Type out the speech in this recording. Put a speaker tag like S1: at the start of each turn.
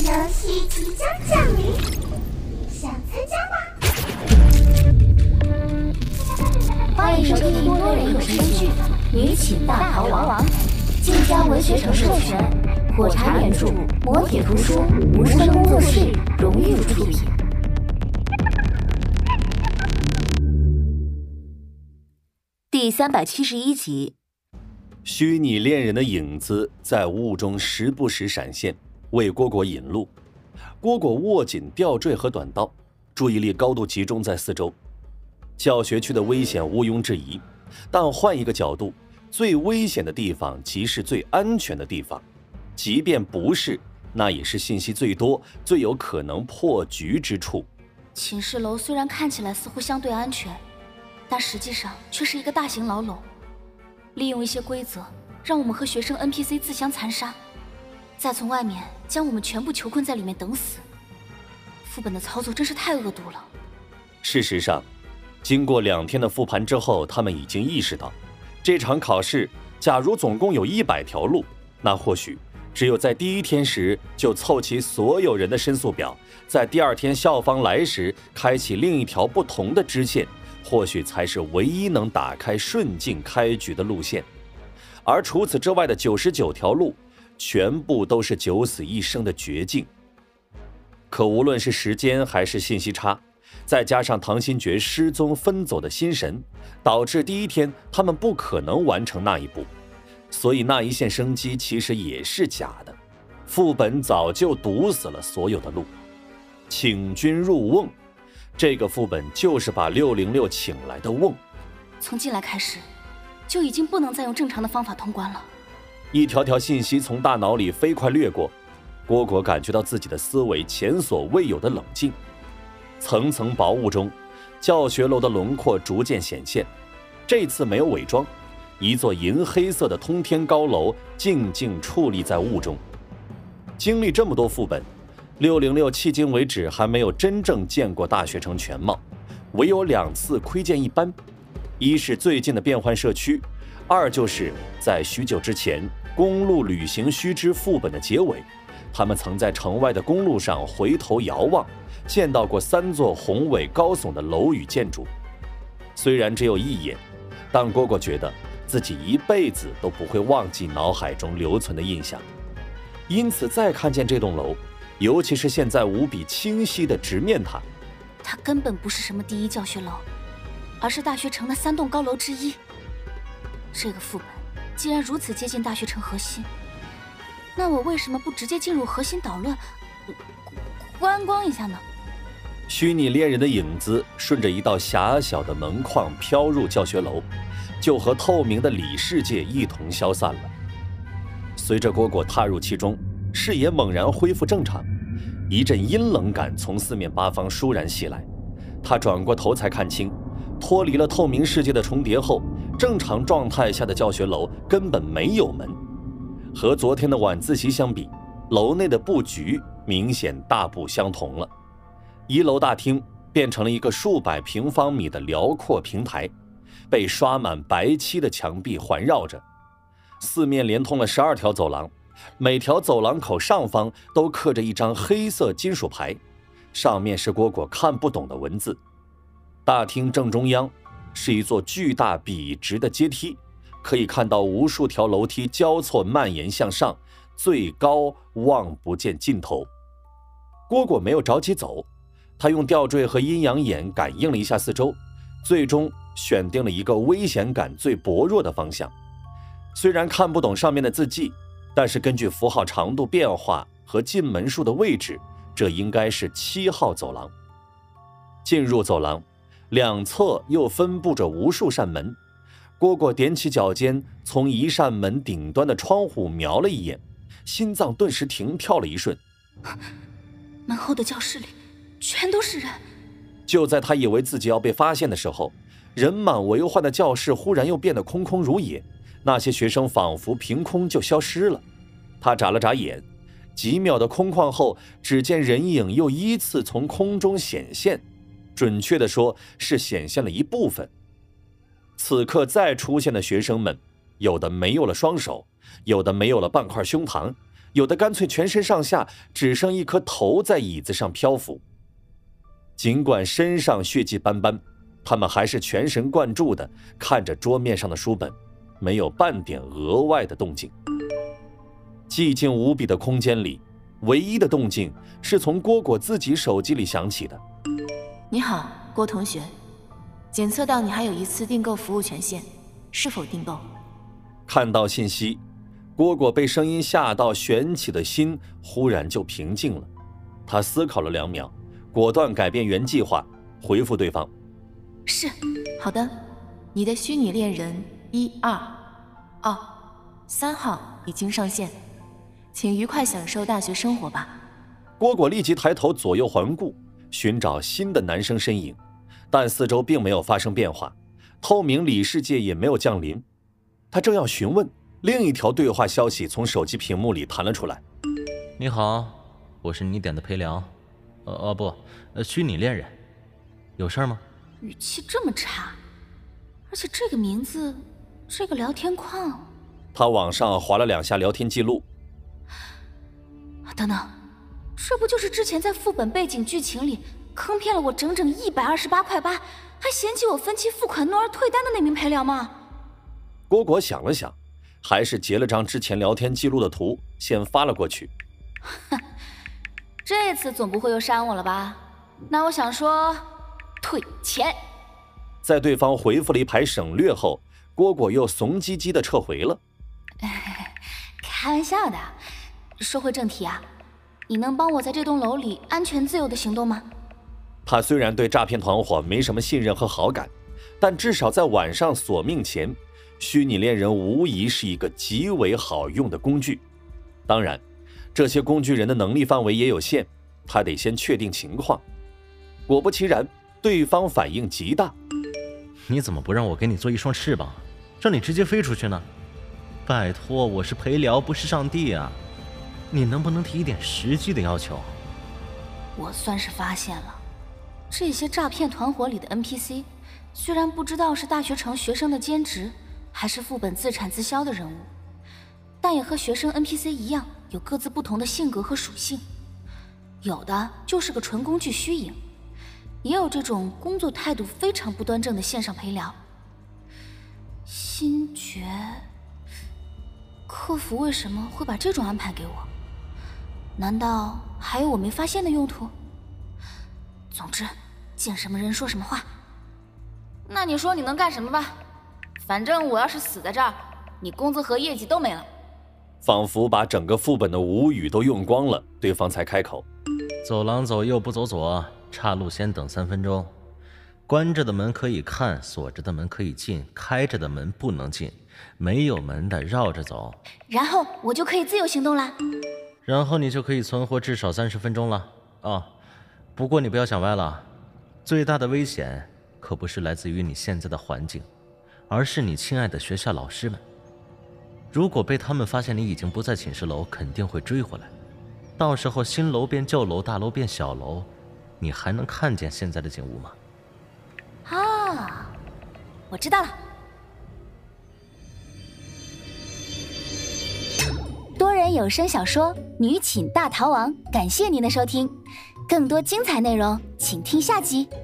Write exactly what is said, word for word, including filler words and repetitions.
S1: 游戏即将降临，想参加吗？
S2: 欢迎收听多人有声剧《女寝大逃亡》，晋江文学城授权，火柴原著，磨铁图书，无声工作室荣誉出品。第三百七十一集。
S3: 虚拟恋人的影子在雾中时不时闪现，为蝈蝈引路。蝈蝈握紧吊坠和短刀，注意力高度集中在四周。教学区的危险毋庸置疑，但换一个角度，最危险的地方即是最安全的地方，即便不是，那也是信息最多、最有可能破局之处。
S2: 寝室楼虽然看起来似乎相对安全，但实际上却是一个大型牢笼，利用一些规则让我们和学生 N P C 自相残杀，再从外面将我们全部囚困在里面等死。副本的操作真是太恶毒了。
S3: 事实上，经过两天的复盘之后，他们已经意识到，这场考试假如总共有一百条路，那或许只有在第一天时就凑齐所有人的申诉表，在第二天校方来时开启另一条不同的支线，或许才是唯一能打开顺境开局的路线。而除此之外的九十九条路，全部都是九死一生的绝境。可无论是时间还是信息差，再加上唐新觉失踪分走的心神，导致第一天他们不可能完成那一步，所以那一线生机其实也是假的。副本早就堵死了所有的路。请君入瓮，这个副本就是把六零六请来的瓮。
S2: 从进来开始，就已经不能再用正常的方法通关了。
S3: 一条条信息从大脑里飞快掠过，蝈蝈感觉到自己的思维前所未有的冷静。层层薄雾中，教学楼的轮廓逐渐显现。这次没有伪装，一座银黑色的通天高楼静静矗立在雾中。经历这么多副本，六零六迄今为止还没有真正见过大学城全貌，唯有两次窥见一斑。一是最近的变换社区，二就是在许久之前公路旅行须知副本的结尾，他们曾在城外的公路上回头遥望，见到过三座宏伟高耸的楼宇建筑。虽然只有一眼，但蝈蝈觉得自己一辈子都不会忘记脑海中留存的印象。因此再看见这栋楼，尤其是现在无比清晰的直面它，
S2: 它根本不是什么第一教学楼，而是大学城的三栋高楼之一。这个副本既然如此接近大学城核心，那我为什么不直接进入核心捣乱，观光一下呢？
S3: 虚拟恋人的影子顺着一道狭小的门框飘入教学楼，就和透明的里世界一同消散了。随着蝈蝈踏入其中，视野猛然恢复正常，一阵阴冷感从四面八方倏然袭来。他转过头才看清，脱离了透明世界的重叠后，正常状态下的教学楼根本没有门。和昨天的晚自习相比，楼内的布局明显大不相同了。一楼大厅变成了一个数百平方米的辽阔平台，被刷满白漆的墙壁环绕着，四面连通了十二条走廊，每条走廊口上方都刻着一张黑色金属牌，上面是蝈蝈看不懂的文字。大厅正中央是一座巨大笔直的阶梯，可以看到无数条楼梯交错蔓延向上，最高望不见尽头。蝈蝈没有着急走，他用吊坠和阴阳眼感应了一下四周，最终选定了一个危险感最薄弱的方向。虽然看不懂上面的字迹，但是根据符号长度变化和进门数的位置，这应该是七号走廊。进入走廊，两侧又分布着无数扇门。蝈蝈踮起脚尖，从一扇门顶端的窗户瞄了一眼，心脏顿时停跳了一瞬。
S2: 门后的教室里全都是人。
S3: 就在他以为自己要被发现的时候，人满为患的教室忽然又变得空空如也，那些学生仿佛凭空就消失了。他眨了眨眼，几秒的空旷后，只见人影又依次从空中显现，准确地说是显现了一部分。此刻再出现的学生们，有的没有了双手，有的没有了半块胸膛， 有的干脆全身上下只剩一颗头在椅子上漂浮。尽管身上血迹斑斑，他们还是全神贯注地看着桌面上的书本，没有半点额外的动静。寂静无比的空间里，唯一的动静是从蝈蝈自己手机里响起的。
S4: 你好，郭同学，检测到你还有一次订购服务权限，是否订购？
S3: 看到信息，蝈蝈被声音吓到，悬起的心忽然就平静了。他思考了两秒，果断改变原计划，回复对方：
S2: 是。
S4: 好的，你的虚拟恋人一二二三号已经上线，请愉快享受大学生活吧。
S3: 蝈蝈立即抬头左右环顾，寻找新的男生身影，但四周并没有发生变化，透明里世界也没有降临。他正要询问，另一条对话消息从手机屏幕里弹了出来。
S5: 你好，我是你点的陪聊，呃哦不，呃虚拟恋人，有事吗？
S2: 语气这么差，而且这个名字，这个聊天框。
S3: 他往上滑了两下聊天记录。
S2: 等等，这不就是之前在副本背景剧情里坑骗了我整整一百二十八块八，还嫌弃我分期付款诺而退单的那名陪聊吗？
S3: 蝈蝈想了想，还是截了张之前聊天记录的图，先发了过去。
S2: 哼，这次总不会又删我了吧？那我想说，退钱。
S3: 在对方回复了一排省略后，蝈蝈又怂唧唧地撤回了。
S2: 开玩笑的。说回正题啊，你能帮我在这栋楼里安全自由的行动吗？
S3: 他虽然对诈骗团伙没什么信任和好感，但至少在晚上索命前，虚拟恋人无疑是一个极为好用的工具。当然，这些工具人的能力范围也有限，他得先确定情况。果不其然，对方反应极大。
S5: 你怎么不让我给你做一双翅膀，让你直接飞出去呢？拜托，我是陪聊，不是上帝啊！你能不能提一点实际的要求？
S2: 我算是发现了，这些诈骗团伙里的 N P C， 虽然不知道是大学城学生的兼职，还是副本自产自销的人物，但也和学生 N P C 一样，有各自不同的性格和属性。有的就是个纯工具虚影，也有这种工作态度非常不端正的线上陪聊。星爵，客服为什么会把这种安排给我？难道还有我没发现的用途？总之，见什么人说什么话。那你说你能干什么吧？反正我要是死在这儿，你工资和业绩都没了。
S3: 仿佛把整个副本的无语都用光了，对方才开口：
S5: 走廊走右不走左，岔路先等三分钟。关着的门可以看，锁着的门可以进，开着的门不能进，没有门的绕着走。
S2: 然后我就可以自由行动啦。
S5: 然后你就可以存活至少三十分钟了啊！不过你不要想歪了，最大的危险可不是来自于你现在的环境，而是你亲爱的学校老师们。如果被他们发现你已经不在寝室楼，肯定会追回来。到时候新楼变旧楼，大楼变小楼，你还能看见现在的景物吗？
S2: 啊，我知道了。多人有声小说《女寝大逃亡》，感谢您的收听，更多精彩内容请听下集。